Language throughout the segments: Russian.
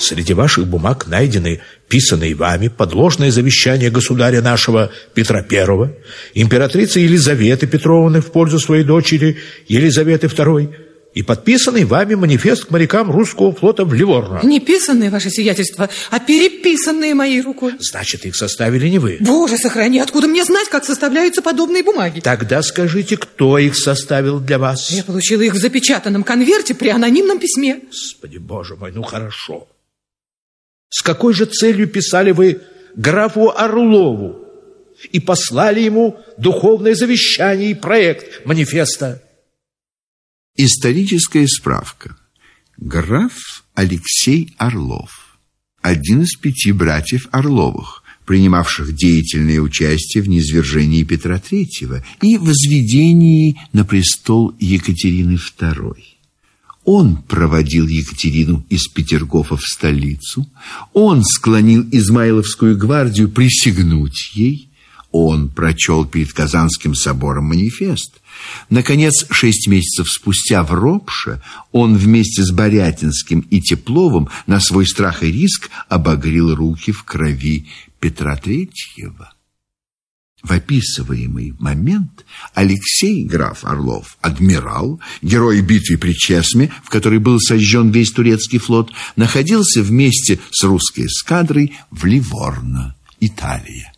Среди ваших бумаг найдены писанные вами подложное завещание государя нашего Петра I, императрицы Елизаветы Петровны в пользу своей дочери Елизаветы II и подписанный вами манифест к морякам русского флота в Ливорно. Не писанные, ваше сиятельство, а переписанные моей рукой. Значит, их составили не вы. Боже, сохрани, откуда мне знать, как составляются подобные бумаги? Тогда скажите, кто их составил для вас? Я получила их в запечатанном конверте при анонимном письме. Господи, боже мой, ну хорошо. С какой же целью писали вы графу Орлову и послали ему духовное завещание и проект манифеста? Историческая справка. Граф Алексей Орлов, один из 5 братьев Орловых, принимавших деятельное участие в низвержении Петра III и возведении на престол Екатерины II. Он проводил Екатерину из Петергофа в столицу, он склонил Измайловскую гвардию присягнуть ей, он прочел перед Казанским собором манифест. Наконец, 6 месяцев спустя в Ропше он вместе с Борятинским и Тепловым на свой страх и риск обогрел руки в крови Петра III. В описываемый момент Алексей граф Орлов, адмирал, герой битвы при Чесме, в которой был сожжен весь турецкий флот, находился вместе с русской эскадрой в Ливорно, Италия.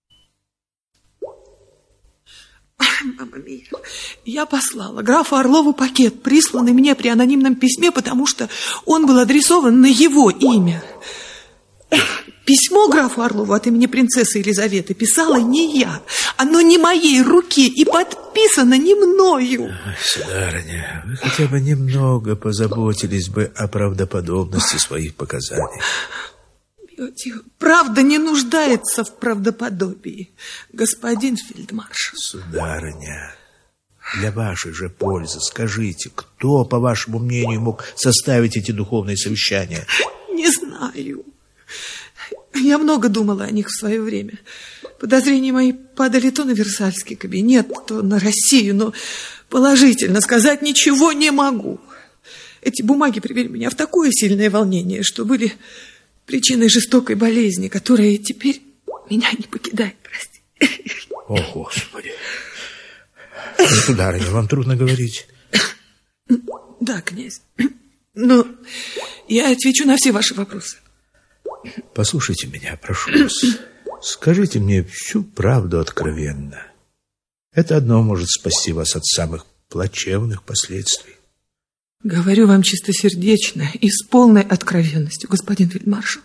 Мама мия, я послала графу Орлову пакет, присланный мне при анонимном письме, потому что он был адресован на его имя. Письмо графу Орлову от имени принцессы Елизаветы писала не я. Оно не моей руки и подписано не мною. Ой, сударыня, вы хотя бы немного позаботились бы о правдоподобности своих показаний. Правда не нуждается в правдоподобии, господин фельдмаршал. Сударыня, для вашей же пользы скажите, кто, по вашему мнению, мог составить эти духовные совещания? Не знаю. Я много думала о них в свое время. Подозрения мои падали то на Версальский кабинет, то на Россию, но положительно сказать ничего не могу. Эти бумаги привели меня в такое сильное волнение, что были причиной жестокой болезни, которая теперь меня не покидает, прости. О, Господи! Сударыня, вам трудно говорить. Да, князь. Но я отвечу на все ваши вопросы. Послушайте меня, прошу вас. Скажите мне всю правду откровенно. Это одно может спасти вас от самых плачевных последствий. Говорю вам чистосердечно и с полной откровенностью, господин фельдмаршал.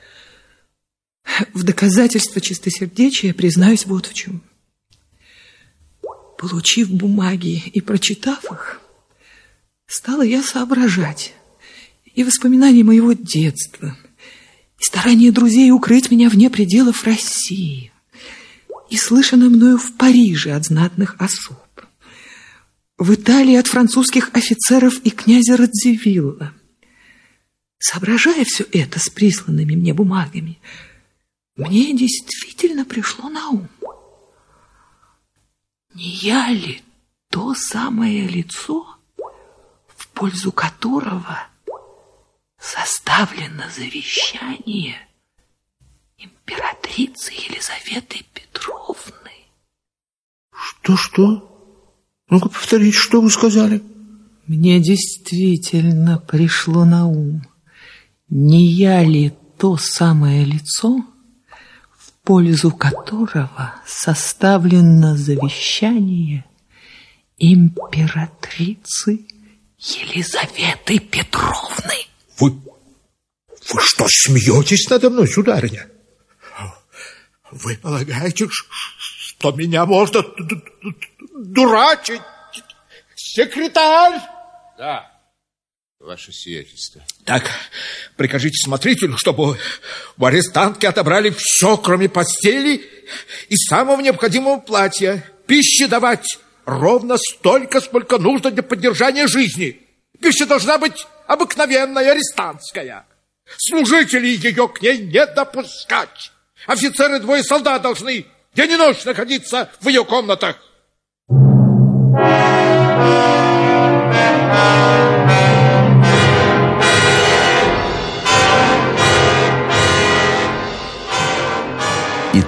В доказательство чистосердечия признаюсь вот в чем. Получив бумаги и прочитав их, стала я соображать и воспоминания моего детства, и старания друзей укрыть меня вне пределов России, и слышано мною в Париже от знатных особ, в Италии от французских офицеров и князя Радзивилла. Соображая все это с присланными мне бумагами, мне действительно пришло на ум. Не я ли то самое лицо, в пользу которого составлено завещание императрицы Елизаветы Петровны? Что? Ну-ка, повторите, что вы сказали? Мне действительно пришло на ум, не я ли то самое лицо, в пользу которого составлено завещание императрицы Елизаветы Петровны? Вы что, смеетесь надо мной, сударыня? Вы полагаете, что меня можно дурачить? Секретарь! Да, ваше сиятельство. Так, прикажите смотрителю, чтобы у арестантки отобрали все, кроме постели и самого необходимого платья. Пищи давать ровно столько, сколько нужно для поддержания жизни. Пища должна быть обыкновенная, арестантская. Служителей ее к ней не допускать. Офицеры 2 солдат должны день и ночь находиться в ее комнатах.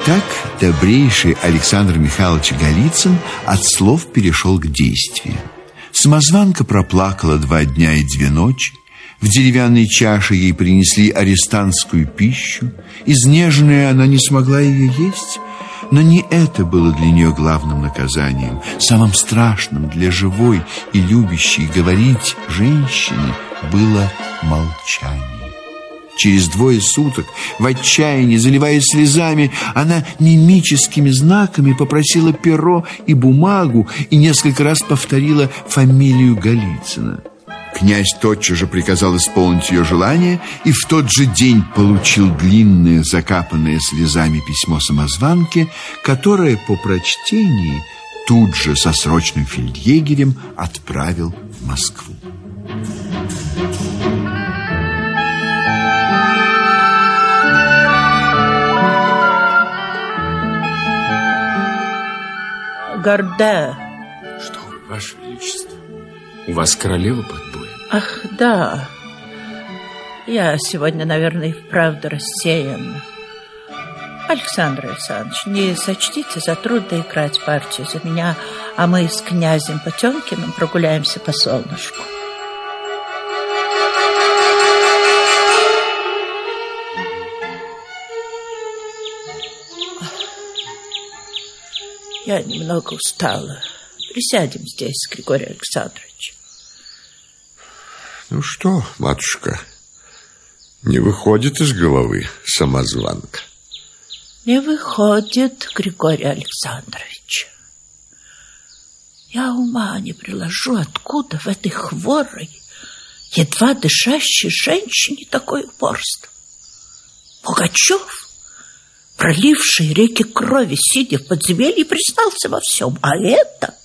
Итак, добрейший Александр Михайлович Голицын от слов перешел к действию. Самозванка проплакала 2 дня и 2 ночи. В деревянной чаше ей принесли арестантскую пищу. Изнеженная она не смогла ее есть. Но не это было для нее главным наказанием. Самым страшным для живой и любящей говорить женщины было молчание. Через 2 суток, в отчаянии, заливаясь слезами, она мимическими знаками попросила перо и бумагу и несколько раз повторила фамилию Голицына. Князь тотчас же приказал исполнить ее желание и в тот же день получил длинное, закапанное слезами письмо самозванки, которое по прочтении тут же со срочным фельдъегерем отправил в Москву. Горда. Что вы, Ваше Величество? У вас королева под боем? Ах, да. Я сегодня, наверное, и вправду рассеян. Александр Александрович, не сочтите за труд доиграть партию за меня, а мы с князем Потемкиным прогуляемся по солнышку. Я немного устала. Присядем здесь, Григорий Александрович. Ну что, матушка, не выходит из головы самозванка? Не выходит, Григорий Александрович. Я ума не приложу, откуда в этой хворой, едва дышащей женщине такое упорство. Пугачев, проливший реки крови, сидя в подземелье, признался во всем. А это...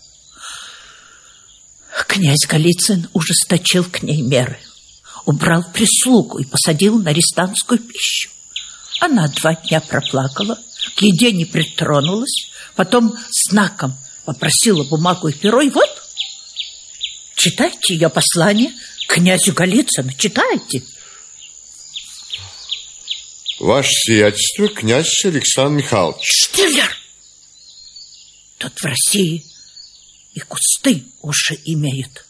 Князь Голицын ужесточил к ней меры, убрал прислугу и посадил на арестантскую пищу. Она 2 дня проплакала, к еде не притронулась, потом знаком попросила бумагу и перо, и вот, читайте ее послание князю Голицыну, читайте. Ваше сиятельство, князь Александр Михайлович. Штиллер! Тут в России и кусты уши имеют.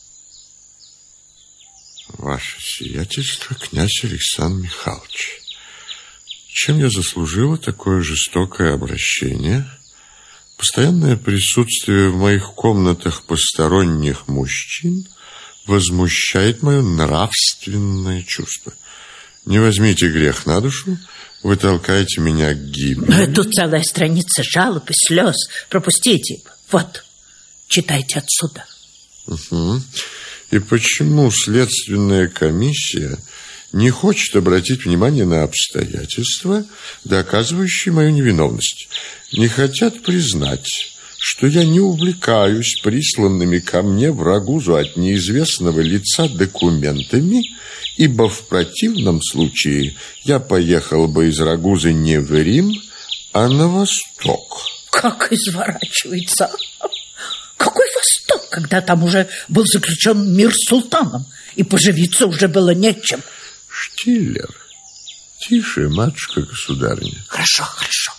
Ваше сиятельство, князь Александр Михайлович. Чем я заслужила такое жестокое обращение? Постоянное присутствие в моих комнатах посторонних мужчин возмущает мое нравственное чувство. Не возьмите грех на душу, вы толкаете меня к гибели. Тут целая страница жалоб и слез. Пропустите. Вот, читайте отсюда. Угу. И почему следственная комиссия не хочет обратить внимание на обстоятельства, доказывающие мою невиновность? Не хотят признать, что я не увлекаюсь присланными ко мне в Рагузу от неизвестного лица документами, ибо в противном случае я поехал бы из Рагузы не в Рим, а на восток. Как изворачивается! Какой восток, когда там уже был заключен мир с султаном, и поживиться уже было нечем. Штиллер, тише, матушка-государыня. Хорошо, хорошо.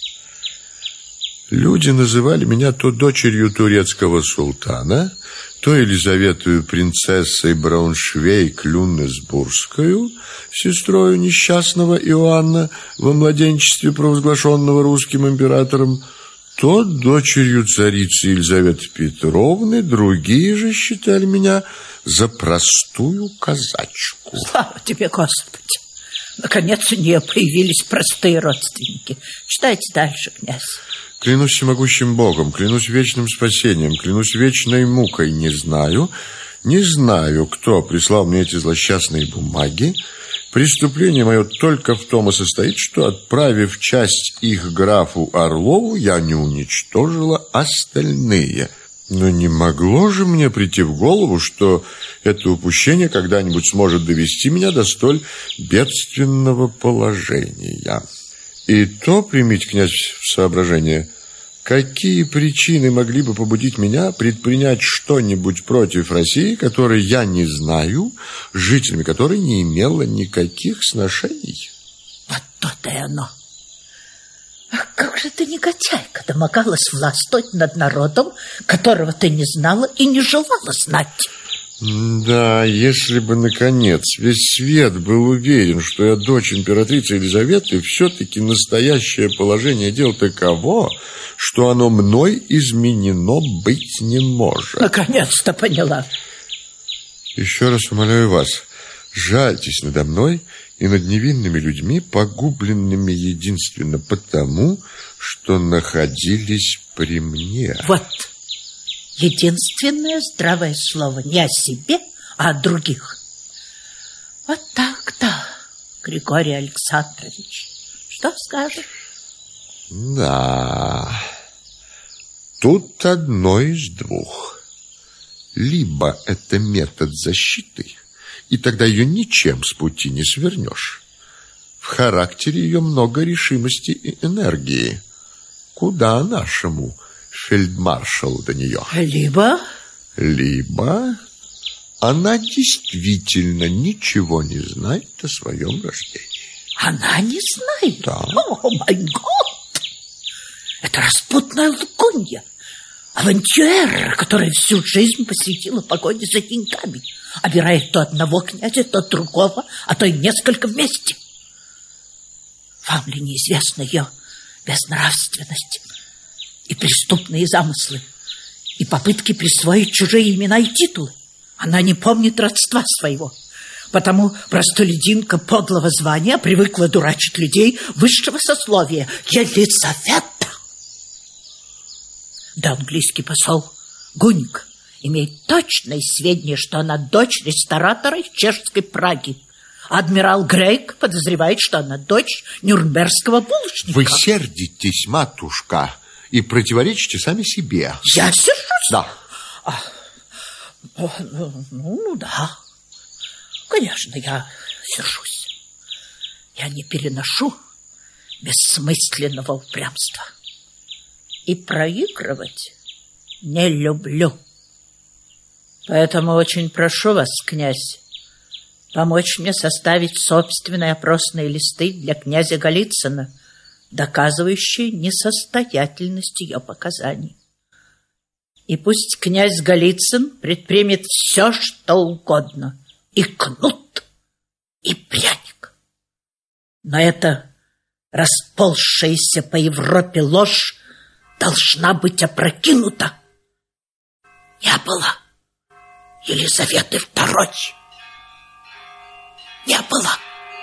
Люди называли меня то дочерью турецкого султана, то Елизаветою принцессой Брауншвейг-Люнесбургскую, сестрою несчастного Иоанна, во младенчестве провозглашенного русским императором, то дочерью царицы Елизаветы Петровны. Другие же считали меня за простую казачку. Слава тебе, Господи! Наконец у нее появились простые родственники. Читайте дальше, князь. Клянусь всемогущим Богом, клянусь вечным спасением, клянусь вечной мукой. Не знаю, кто прислал мне эти злосчастные бумаги. Преступление мое только в том и состоит, что, отправив часть их графу Орлову, я не уничтожила остальные. Но не могло же мне прийти в голову, что это упущение когда-нибудь сможет довести меня до столь бедственного положения. И то, примите, князь, в соображение, какие причины могли бы побудить меня предпринять что-нибудь против России, которой я не знаю, с жителями которой не имела никаких сношений? Вот то-то и оно. А как же ты, негодяйка, домогалась властвовать над народом, которого ты не знала и не желала знать? Да, если бы, наконец, весь свет был уверен, что я дочь императрицы Елизаветы, все-таки настоящее положение дел таково, что оно мной изменено быть не может. Наконец-то поняла. Еще раз умоляю вас, жальтесь надо мной и над невинными людьми, погубленными единственно потому, что находились при мне. Вот. Единственное здравое слово не о себе, а о других. Вот так-то, Григорий Александрович. Что скажешь? Да, тут одно из двух. Либо это метод защиты, и тогда ее ничем с пути не свернешь. В характере ее много решимости и энергии. Куда нашему фельдмаршалу до нее? Либо она действительно ничего не знает о своем рождении. Она не знает? Да. О, май год! Это распутная лгунья. Авантюрера, которая всю жизнь посвятила погоне за деньгами, обирает то одного князя, то другого, а то и несколько вместе. Вам ли неизвестна ее безнравственность и преступные замыслы, и попытки присвоить чужие имена и титулы? Она не помнит родства своего, потому простолюдинка подлого звания привыкла дурачить людей высшего сословия, Елизавета. Да английский посол Гуньк имеет точное сведения, что она дочь ресторатора из чешской Праги. Адмирал Грейк подозревает, что она дочь нюрнбергского булочника. Вы сердитесь, матушка, и противоречите сами себе. Я сержусь? Да. Ну да. Конечно, я сержусь. Я не переношу бессмысленного упрямства. И проигрывать не люблю. Поэтому очень прошу вас, князь, помочь мне составить собственные опросные листы для князя Голицына, доказывающие несостоятельность ее показаний. И пусть князь Голицын предпримет все, что угодно, и кнут, и пряник. Но эта расползшаяся по Европе ложь должна быть опрокинута. Не было Елизаветы II. Не было.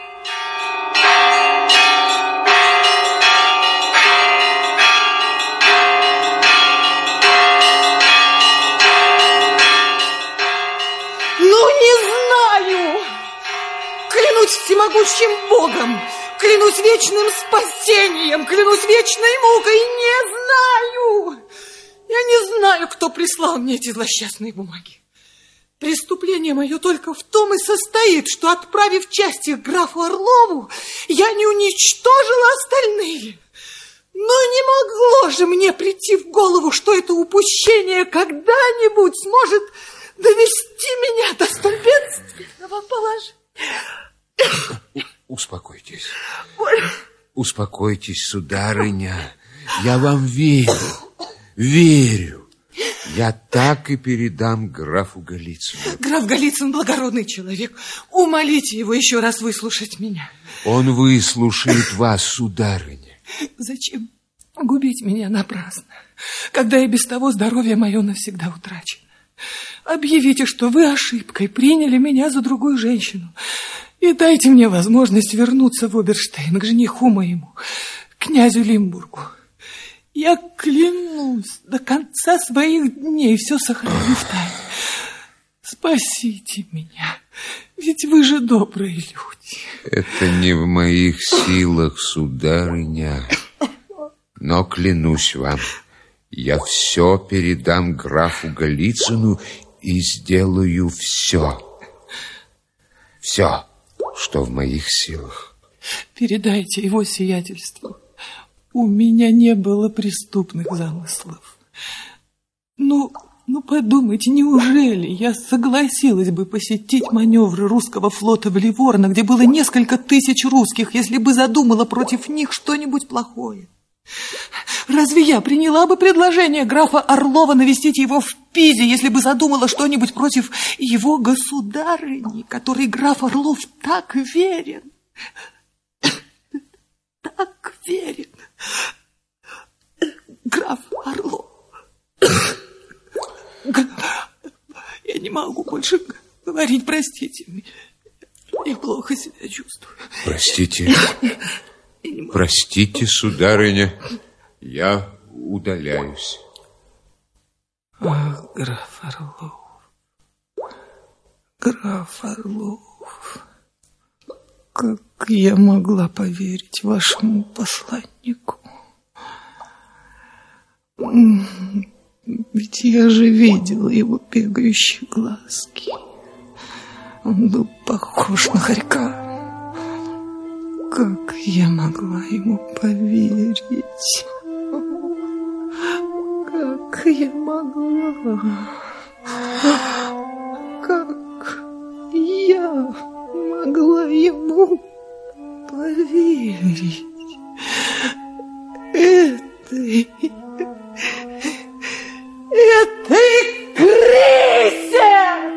Ну, не знаю. Клянусь всемогущим Богом, клянусь вечным спасением, клянусь вечной мукой, не знаю. Я не знаю, кто прислал мне эти злосчастные бумаги. Преступление мое только в том и состоит, что, отправив часть их графу Орлову, я не уничтожила остальные. Но не могло же мне прийти в голову, что это упущение когда-нибудь сможет довести меня до столь бедственного положения. Успокойтесь. Успокойтесь, сударыня. Я вам верю. Верю. Я так и передам графу Голицыну. Граф Голицын благородный человек. Умолите его еще раз выслушать меня. Он выслушает вас, сударыня. Зачем губить меня напрасно, когда и без того здоровье мое навсегда утрачено? Объявите, что вы ошибкой приняли меня за другую женщину, и дайте мне возможность вернуться в Оберштейн к жениху моему, князю Лимбургу. Я клянусь до конца своих дней все сохраню в тайне. Спасите меня, ведь вы же добрые люди. Это не в моих силах, сударыня, но клянусь вам, я все передам графу Голицыну и сделаю все, что в моих силах. Передайте его сиятельству. У меня не было преступных замыслов. Ну, подумайте, неужели я согласилась бы посетить маневры русского флота в Ливорно, где было несколько тысяч русских, если бы задумала против них что-нибудь плохое? Разве я приняла бы предложение графа Орлова навестить его в Пизе, если бы задумала что-нибудь против его государыни, которой граф Орлов так верен? Так верен. Граф Орлов. Я не могу больше говорить, простите. Я плохо себя чувствую. Простите. Простите, сударыня. Я удаляюсь. Ах, граф Орлов. Граф Орлов. Как я могла поверить вашему посланнику? Ведь я же видела его бегающие глазки. Он был похож на хорька. Как я могла ему поверить? Как я могла? Как я могла ему поверить? Этой крысе!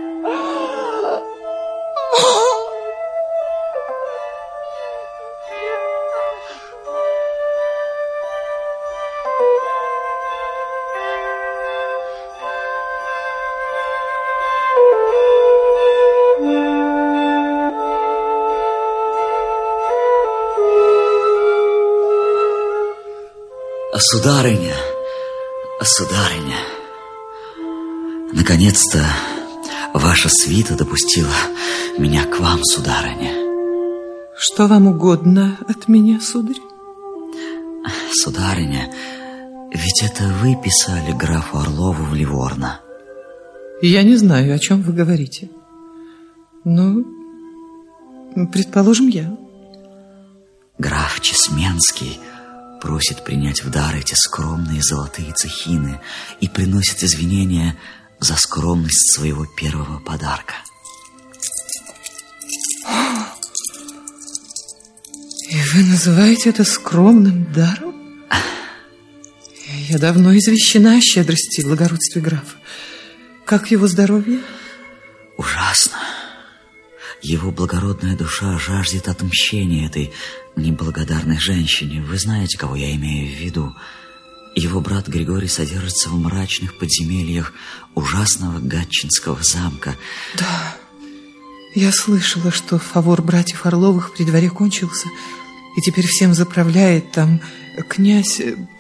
Сударыня, сударыня, наконец-то ваша свита допустила меня к вам, сударыня. Что вам угодно от меня, сударь? Сударыня, ведь это вы писали графу Орлову в Ливорно. Я не знаю, о чем вы говорите. Но, предположим, я. Граф Чесменский просит принять в дар эти скромные золотые цехины и приносит извинения за скромность своего первого подарка. И вы называете это скромным даром? Я давно извещена о щедрости и благородстве графа. Как его здоровье? Ужасно. Его благородная душа жаждет отмщения этой неблагодарной женщине. Вы знаете, кого я имею в виду. Его брат Григорий содержится в мрачных подземельях ужасного Гатчинского замка. Да, я слышала, что фавор братьев Орловых при дворе кончился, и теперь всем заправляет там князь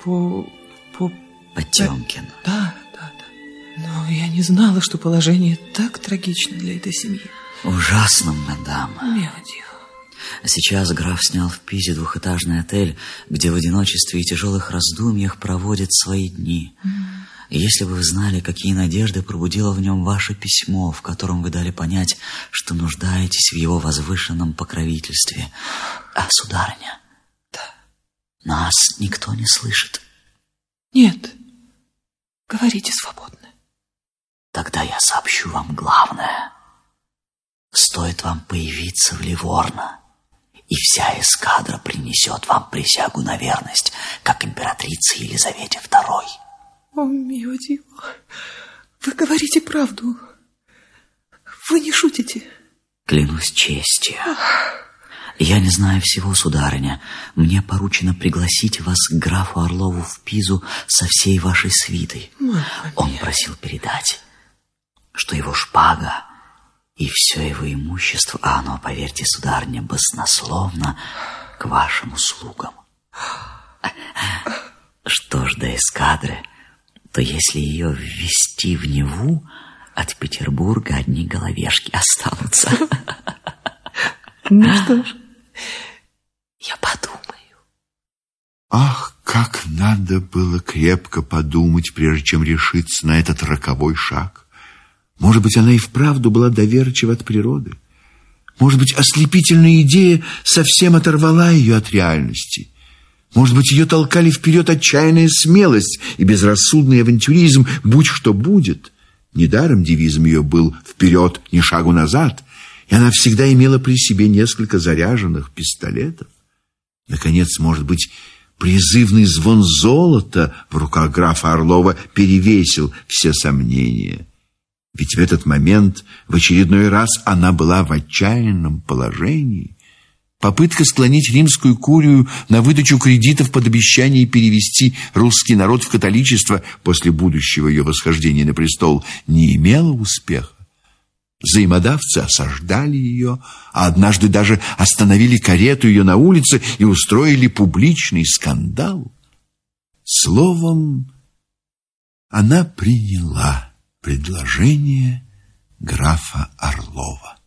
Потемкин. Да. Но я не знала, что положение так трагично для этой семьи. Ужасно, мадам. Мелодия. Сейчас граф снял в Пизе двухэтажный отель, где в одиночестве и тяжелых раздумьях проводит свои дни. И если бы вы знали, какие надежды пробудило в нем ваше письмо, в котором вы дали понять, что нуждаетесь в его возвышенном покровительстве. А, сударыня, да, нас никто не слышит. Нет, говорите свободно. Тогда я сообщу вам главное. Стоит вам появиться в Ливорно, и вся эскадра принесет вам присягу на верность, как императрице Елизавете II. О, милый, вы говорите правду. Вы не шутите. Клянусь честью. Я не знаю всего, сударыня. Мне поручено пригласить вас к графу Орлову в Пизу со всей вашей свитой. Он просил передать, что его шпага и все его имущество, а оно, поверьте, сударыня, баснословно, к вашим услугам. Что ж до эскадры, то если ее ввести в Неву, от Петербурга одни головешки останутся. Ну что ж, я подумаю. Ах, как надо было крепко подумать, прежде чем решиться на этот роковой шаг. Может быть, она и вправду была доверчива от природы. Может быть, ослепительная идея совсем оторвала ее от реальности. Может быть, ее толкали вперед отчаянная смелость и безрассудный авантюризм, будь что будет. Недаром девизом ее был «вперед, ни шагу назад», и она всегда имела при себе несколько заряженных пистолетов. Наконец, может быть, Призывный звон золота в руках графа Орлова перевесил все сомнения. Ведь в этот момент в очередной раз она была в отчаянном положении. Попытка склонить римскую курию на выдачу кредитов под обещание перевести русский народ в католичество после будущего ее восхождения на престол не имела успеха. Взаимодавцы осаждали ее, а однажды даже остановили карету ее на улице и устроили публичный скандал. Словом, она приняла предложение графа Орлова.